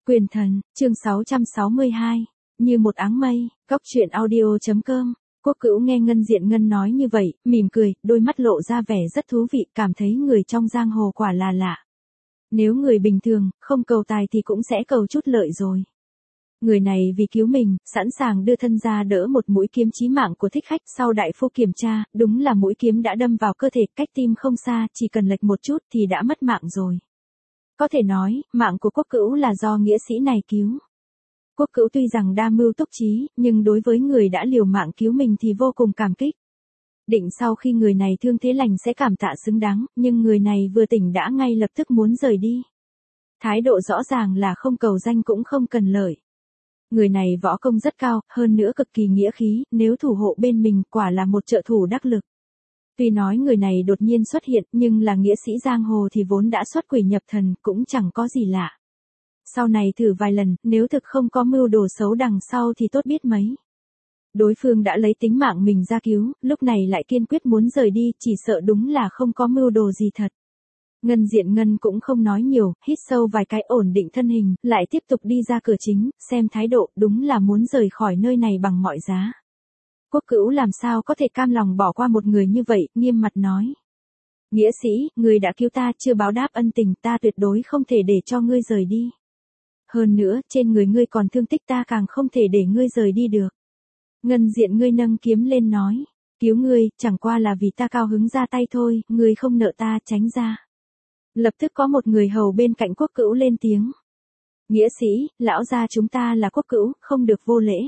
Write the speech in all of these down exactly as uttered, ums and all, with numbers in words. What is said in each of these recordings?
Quyền thần, chương sáu trăm sáu mươi hai, như một áng mây, góc truyện audio.com. Quốc Cữu nghe Ngân Diện Ngân nói như vậy, mỉm cười, đôi mắt lộ ra vẻ rất thú vị, cảm thấy người trong giang hồ quả là lạ. Nếu người bình thường, không cầu tài thì cũng sẽ cầu chút lợi rồi. Người này vì cứu mình, sẵn sàng đưa thân ra đỡ một mũi kiếm chí mạng của thích khách. Sau đại phu kiểm tra, đúng là mũi kiếm đã đâm vào cơ thể, cách tim không xa, chỉ cần lệch một chút thì đã mất mạng rồi. Có thể nói, mạng của Quốc Cữu là do nghĩa sĩ này cứu. Quốc Cữu tuy rằng đa mưu túc trí, nhưng đối với người đã liều mạng cứu mình thì vô cùng cảm kích. Định sau khi người này thương thế lành sẽ cảm tạ xứng đáng, nhưng người này vừa tỉnh đã ngay lập tức muốn rời đi. Thái độ rõ ràng là không cầu danh cũng không cần lợi. Người này võ công rất cao, hơn nữa cực kỳ nghĩa khí, nếu thủ hộ bên mình quả là một trợ thủ đắc lực. Tuy nói người này đột nhiên xuất hiện, nhưng là nghĩa sĩ giang hồ thì vốn đã xuất quỷ nhập thần, cũng chẳng có gì lạ. Sau này thử vài lần, nếu thực không có mưu đồ xấu đằng sau thì tốt biết mấy. Đối phương đã lấy tính mạng mình ra cứu, lúc này lại kiên quyết muốn rời đi, chỉ sợ đúng là không có mưu đồ gì thật. Ngân Diện Ngân cũng không nói nhiều, hít sâu vài cái ổn định thân hình, lại tiếp tục đi ra cửa chính, xem thái độ, đúng là muốn rời khỏi nơi này bằng mọi giá. Quốc Cữu làm sao có thể cam lòng bỏ qua một người như vậy, nghiêm mặt nói. Nghĩa sĩ, người đã cứu ta, chưa báo đáp ân tình, ta tuyệt đối không thể để cho ngươi rời đi. Hơn nữa, trên người ngươi còn thương tích, ta càng không thể để ngươi rời đi được. Ngân Diện ngươi nâng kiếm lên nói, cứu ngươi, chẳng qua là vì ta cao hứng ra tay thôi, ngươi không nợ ta, tránh ra. Lập tức có một người hầu bên cạnh Quốc Cữu lên tiếng. Nghĩa sĩ, lão gia chúng ta là Quốc Cữu, không được vô lễ.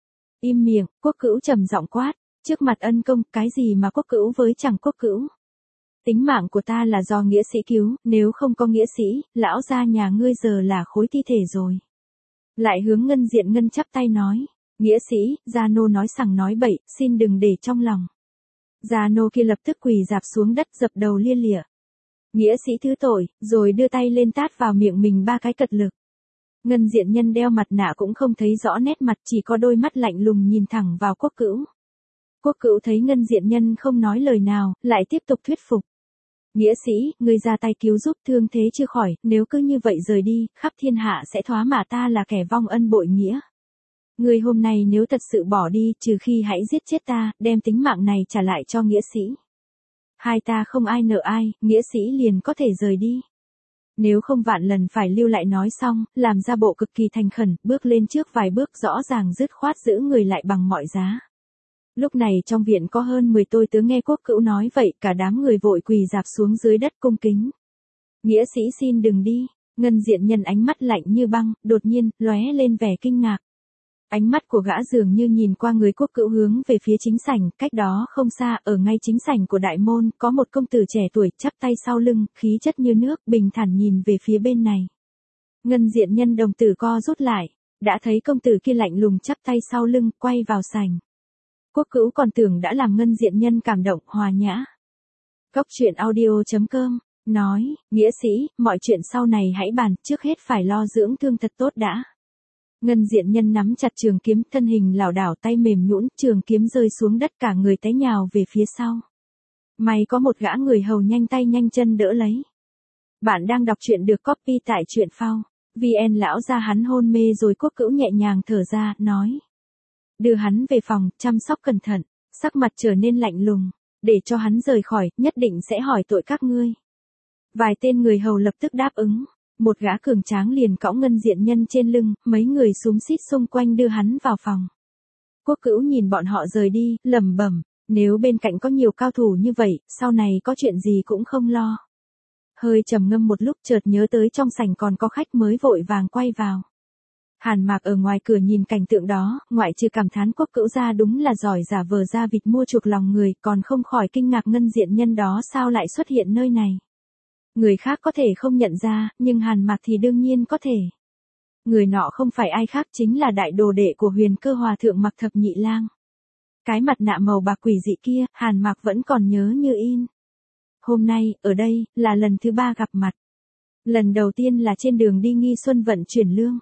Im miệng, Quốc Cữu trầm giọng quát, trước mặt ân công, cái gì mà Quốc Cữu với chẳng Quốc Cữu. Tính mạng của ta là do nghĩa sĩ cứu, nếu không có nghĩa sĩ, lão gia nhà ngươi giờ là khối thi thể rồi. Lại hướng Ngân Diện Ngân chắp tay nói, nghĩa sĩ, Gia Nô nói sằng nói bậy, xin đừng để trong lòng. Gia Nô kia lập tức quỳ rạp xuống đất dập đầu lia lịa. Nghĩa sĩ thứ tội, rồi đưa tay lên tát vào miệng mình ba cái cật lực. Ngân Diện Nhân đeo mặt nạ cũng không thấy rõ nét mặt, chỉ có đôi mắt lạnh lùng nhìn thẳng vào Quốc Cữu. Quốc Cữu thấy Ngân Diện Nhân không nói lời nào, lại tiếp tục thuyết phục. Nghĩa sĩ, ngươi ra tay cứu giúp, thương thế chưa khỏi, nếu cứ như vậy rời đi, khắp thiên hạ sẽ thoá mạ ta là kẻ vong ân bội nghĩa. Ngươi hôm nay nếu thật sự bỏ đi, trừ khi hãy giết chết ta, đem tính mạng này trả lại cho nghĩa sĩ. Hai ta không ai nợ ai, nghĩa sĩ liền có thể rời đi. Nếu không vạn lần phải lưu lại nói xong, làm ra bộ cực kỳ thành khẩn, bước lên trước vài bước rõ ràng dứt khoát giữ người lại bằng mọi giá. Lúc này trong viện có hơn mười tôi tớ nghe Quốc Cữu nói vậy, cả đám người vội quỳ rạp xuống dưới đất cung kính. Nghĩa sĩ xin đừng đi. Ngân Diện Nhân ánh mắt lạnh như băng, đột nhiên, lóe lên vẻ kinh ngạc. Ánh mắt của gã dường như nhìn qua người Quốc Cữu hướng về phía chính sảnh, cách đó không xa, ở ngay chính sảnh của đại môn, có một công tử trẻ tuổi, chắp tay sau lưng, khí chất như nước, bình thản nhìn về phía bên này. Ngân Diện Nhân đồng tử co rút lại, đã thấy công tử kia lạnh lùng chắp tay sau lưng, quay vào sảnh. Quốc Cữu còn tưởng đã làm Ngân Diện Nhân cảm động, hòa nhã. Góc truyện audio.com, nói, nghĩa sĩ, mọi chuyện sau này hãy bàn, trước hết phải lo dưỡng thương thật tốt đã. Ngân Diện Nhân nắm chặt trường kiếm, thân hình lảo đảo, tay mềm nhũn, trường kiếm rơi xuống đất, cả người té nhào về phía sau. May có một gã người hầu nhanh tay nhanh chân đỡ lấy. Bạn đang đọc truyện được copy tại truyện phao. vê en lão ra hắn hôn mê rồi. Quốc Cữu nhẹ nhàng thở ra, nói. Đưa hắn về phòng, chăm sóc cẩn thận, sắc mặt trở nên lạnh lùng, để cho hắn rời khỏi, nhất định sẽ hỏi tội các ngươi. Vài tên người hầu lập tức đáp ứng. Một gã cường tráng liền cõng Ngân Diện Nhân trên lưng, mấy người xúm xít xung quanh đưa hắn vào phòng. Quốc Cữu nhìn bọn họ rời đi, lẩm bẩm, nếu bên cạnh có nhiều cao thủ như vậy, sau này có chuyện gì cũng không lo. Hơi trầm ngâm một lúc, chợt nhớ tới trong sảnh còn có khách mới, vội vàng quay vào. Hàn Mạc ở ngoài cửa nhìn cảnh tượng đó, ngoại trừ cảm thán Quốc Cữu ra đúng là giỏi giả vờ ra vịt mua chuộc lòng người, còn không khỏi kinh ngạc Ngân Diện Nhân đó sao lại xuất hiện nơi này. Người khác có thể không nhận ra, nhưng Hàn Mạc thì đương nhiên có thể. Người nọ không phải ai khác, chính là đại đồ đệ của Huyền Cơ Hòa Thượng Mặc Thập Nhị Lang. Cái mặt nạ màu bạc quỷ dị kia, Hàn Mạc vẫn còn nhớ như in. Hôm nay, ở đây, là lần thứ ba gặp mặt. Lần đầu tiên là trên đường đi Nghi Xuân vận chuyển lương.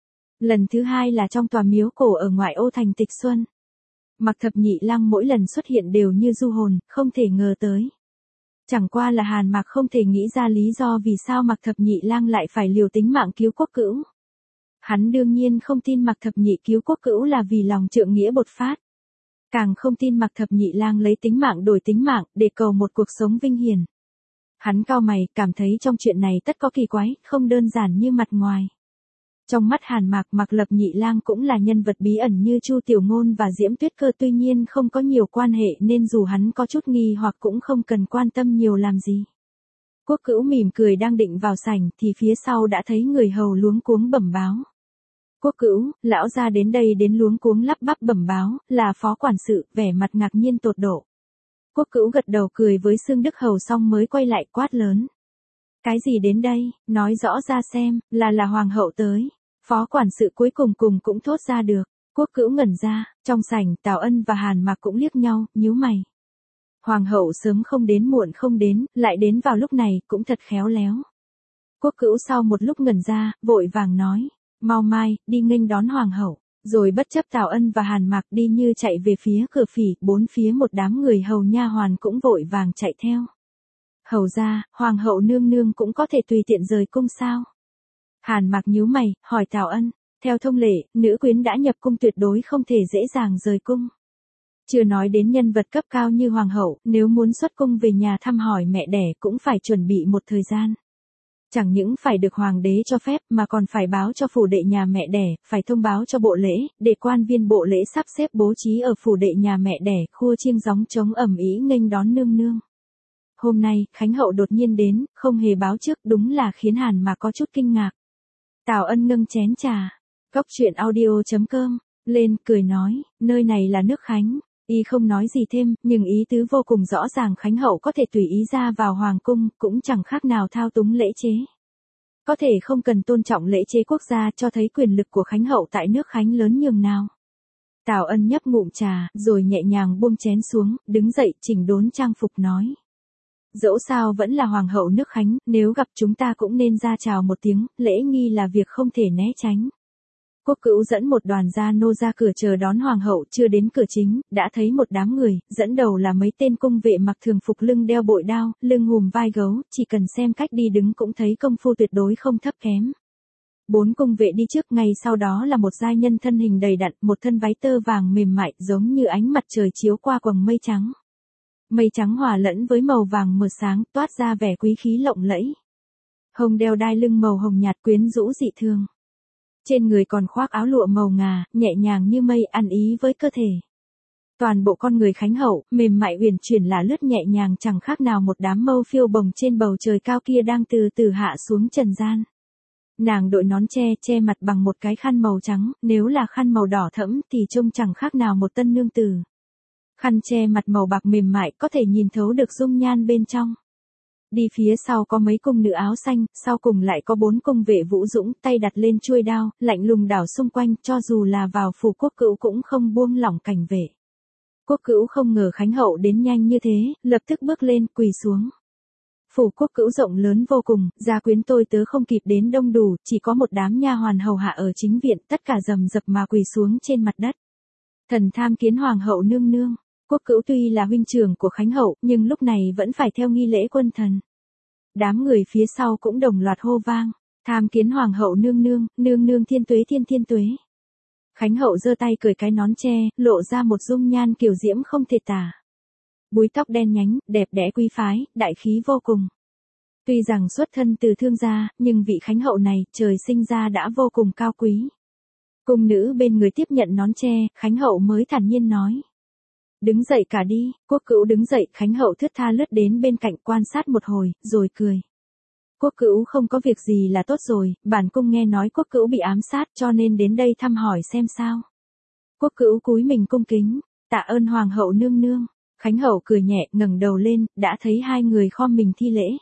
Lần thứ hai là trong tòa miếu cổ ở ngoại ô thành Tịch Xuân. Mặc Thập Nhị Lang mỗi lần xuất hiện đều như du hồn, không thể ngờ tới. Chẳng qua là Hàn Mạc không thể nghĩ ra lý do vì sao Mặc Thập Nhị Lang lại phải liều tính mạng cứu Quốc Cữu. Hắn đương nhiên không tin Mạc Thập Nhị cứu Quốc Cữu là vì lòng trượng nghĩa bột phát. Càng không tin Mạc Thập Nhị lang lấy tính mạng đổi tính mạng để cầu một cuộc sống vinh hiển. Hắn cau mày, cảm thấy trong chuyện này tất có kỳ quái, không đơn giản như mặt ngoài. Trong mắt Hàn Mạc, Mạc Lập Nhị lang cũng là nhân vật bí ẩn như Chu Tiểu Ngôn và Diễm Tuyết Cơ, tuy nhiên không có nhiều quan hệ nên dù hắn có chút nghi hoặc cũng không cần quan tâm nhiều làm gì. Quốc Cữu mỉm cười đang định vào sảnh thì phía sau đã thấy người hầu luống cuống bẩm báo. Quốc Cữu, lão gia đến đây đến luống cuống lắp bắp bẩm báo, là phó quản sự, vẻ mặt ngạc nhiên tột độ. Quốc Cữu gật đầu cười với Xương Đức Hầu xong mới quay lại quát lớn. Cái gì đến đây, nói rõ ra xem, là là hoàng hậu tới. Phó quản sự cuối cùng cùng cũng thốt ra được. Quốc Cữu ngẩn ra, trong sảnh Tào Ân và Hàn Mạc cũng liếc nhau, nhíu mày. Hoàng hậu sớm không đến muộn không đến, lại đến vào lúc này, cũng thật khéo léo. Quốc Cữu sau một lúc ngẩn ra, vội vàng nói, mau mai, đi nghênh đón hoàng hậu. Rồi bất chấp Tào Ân và Hàn Mạc đi như chạy về phía cửa phỉ, bốn phía một đám người hầu nha hoàn cũng vội vàng chạy theo. Hầu ra, hoàng hậu nương nương cũng có thể tùy tiện rời cung sao? Hàn Mạc nhíu mày, hỏi Tào Ân, theo thông lệ, nữ quyến đã nhập cung tuyệt đối không thể dễ dàng rời cung. Chưa nói đến nhân vật cấp cao như hoàng hậu, nếu muốn xuất cung về nhà thăm hỏi mẹ đẻ cũng phải chuẩn bị một thời gian. Chẳng những phải được hoàng đế cho phép mà còn phải báo cho phủ đệ nhà mẹ đẻ, phải thông báo cho bộ lễ, để quan viên bộ lễ sắp xếp bố trí ở phủ đệ nhà mẹ đẻ, khua chiêng gióng trống ầm ĩ nghênh đón nương nương. Hôm nay, Khánh hậu đột nhiên đến, không hề báo trước, đúng là khiến Hàn Mạc có chút kinh ngạc. Tào Ân nâng chén trà, cốc truyện audio chấm com, lên, cười nói, nơi này là nước Khánh. Y không nói gì thêm, nhưng ý tứ vô cùng rõ ràng, Khánh hậu có thể tùy ý ra vào hoàng cung, cũng chẳng khác nào thao túng lễ chế. Có thể không cần tôn trọng lễ chế quốc gia, cho thấy quyền lực của Khánh hậu tại nước Khánh lớn nhường nào. Tào Ân nhấp ngụm trà, rồi nhẹ nhàng buông chén xuống, đứng dậy chỉnh đốn trang phục nói. Dẫu sao vẫn là hoàng hậu nước Khánh, nếu gặp chúng ta cũng nên ra chào một tiếng, lễ nghi là việc không thể né tránh. Quốc Cữu dẫn một đoàn gia nô ra cửa chờ đón hoàng hậu, chưa đến cửa chính, đã thấy một đám người, dẫn đầu là mấy tên cung vệ mặc thường phục, lưng đeo bội đao, lưng hùm vai gấu, chỉ cần xem cách đi đứng cũng thấy công phu tuyệt đối không thấp kém. Bốn cung vệ đi trước, ngay sau đó là một giai nhân thân hình đầy đặn, một thân váy tơ vàng mềm mại, giống như ánh mặt trời chiếu qua quầng mây trắng. Mây trắng hòa lẫn với màu vàng mờ sáng, toát ra vẻ quý khí lộng lẫy. Hồng đeo đai lưng màu hồng nhạt quyến rũ dị thường. Trên người còn khoác áo lụa màu ngà, nhẹ nhàng như mây, ăn ý với cơ thể. Toàn bộ con người Khánh hậu, mềm mại uyển chuyển là lướt nhẹ nhàng, chẳng khác nào một đám mâu phiêu bồng trên bầu trời cao kia đang từ từ hạ xuống trần gian. Nàng đội nón che, che mặt bằng một cái khăn màu trắng, nếu là khăn màu đỏ thẫm thì trông chẳng khác nào một tân nương tử. Khăn che mặt màu bạc mềm mại có thể nhìn thấu được dung nhan bên trong. Đi phía sau có mấy cung nữ áo xanh, sau cùng lại có bốn cung vệ vũ dũng, tay đặt lên chuôi đao, lạnh lùng đảo xung quanh, cho dù là vào phủ Quốc Cữu cũng không buông lỏng cảnh vệ. Quốc Cữu không ngờ Khánh hậu đến nhanh như thế, lập tức bước lên, quỳ xuống. Phủ Quốc Cữu rộng lớn vô cùng, gia quyến tôi tớ không kịp đến đông đủ, chỉ có một đám nha hoàn hầu hạ ở chính viện, tất cả rầm rập mà quỳ xuống trên mặt đất. Thần tham kiến hoàng hậu nương nương. Quốc Cữu tuy là huynh trưởng của Khánh hậu, nhưng lúc này vẫn phải theo nghi lễ quân thần. Đám người phía sau cũng đồng loạt hô vang, tham kiến hoàng hậu nương nương, nương nương thiên tuế thiên thiên tuế. Khánh hậu giơ tay cởi cái nón che, lộ ra một dung nhan kiều diễm không thể tả. Búi tóc đen nhánh, đẹp đẽ quý phái, đại khí vô cùng. Tuy rằng xuất thân từ thương gia, nhưng vị Khánh hậu này, trời sinh ra đã vô cùng cao quý. Cung nữ bên người tiếp nhận nón che, Khánh hậu mới thản nhiên nói. Đứng dậy cả đi. Quốc Cữu đứng dậy, Khánh hậu thướt tha lướt đến bên cạnh quan sát một hồi, rồi cười. Quốc Cữu không có việc gì là tốt rồi, bản cung nghe nói Quốc Cữu bị ám sát cho nên đến đây thăm hỏi xem sao. Quốc Cữu cúi mình cung kính, tạ ơn hoàng hậu nương nương. Khánh hậu cười nhẹ, ngẩng đầu lên, đã thấy hai người khom mình thi lễ.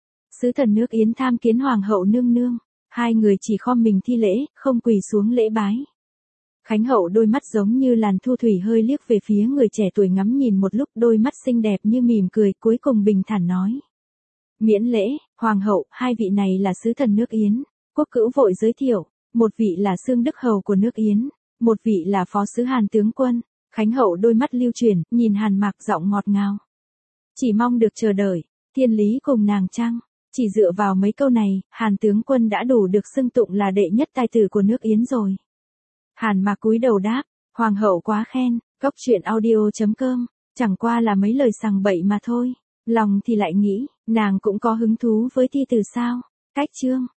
Sứ thần nước Yến tham kiến hoàng hậu nương nương. Hai người chỉ khom mình thi lễ, không quỳ xuống lễ bái. Khánh hậu đôi mắt giống như làn thu thủy hơi liếc về phía người trẻ tuổi, ngắm nhìn một lúc, đôi mắt xinh đẹp như mỉm cười, cuối cùng bình thản nói. Miễn lễ, hoàng hậu, hai vị này là sứ thần nước Yến. Quốc Cữu vội giới thiệu, một vị là Xương Đức Hầu của nước Yến, một vị là phó sứ Hàn tướng quân. Khánh hậu đôi mắt lưu chuyển, nhìn Hàn Mạc, giọng ngọt ngào. Chỉ mong được chờ đợi, thiên lý cùng nàng chăng? Chỉ dựa vào mấy câu này, Hàn tướng quân đã đủ được xưng tụng là đệ nhất tài tử của nước Yến rồi. Hàn Mạc cúi đầu đáp, hoàng hậu quá khen, Cốc truyện audio chấm com, chẳng qua là mấy lời sằng bậy mà thôi. Lòng thì lại nghĩ, nàng cũng có hứng thú với thi từ sao. Cách chương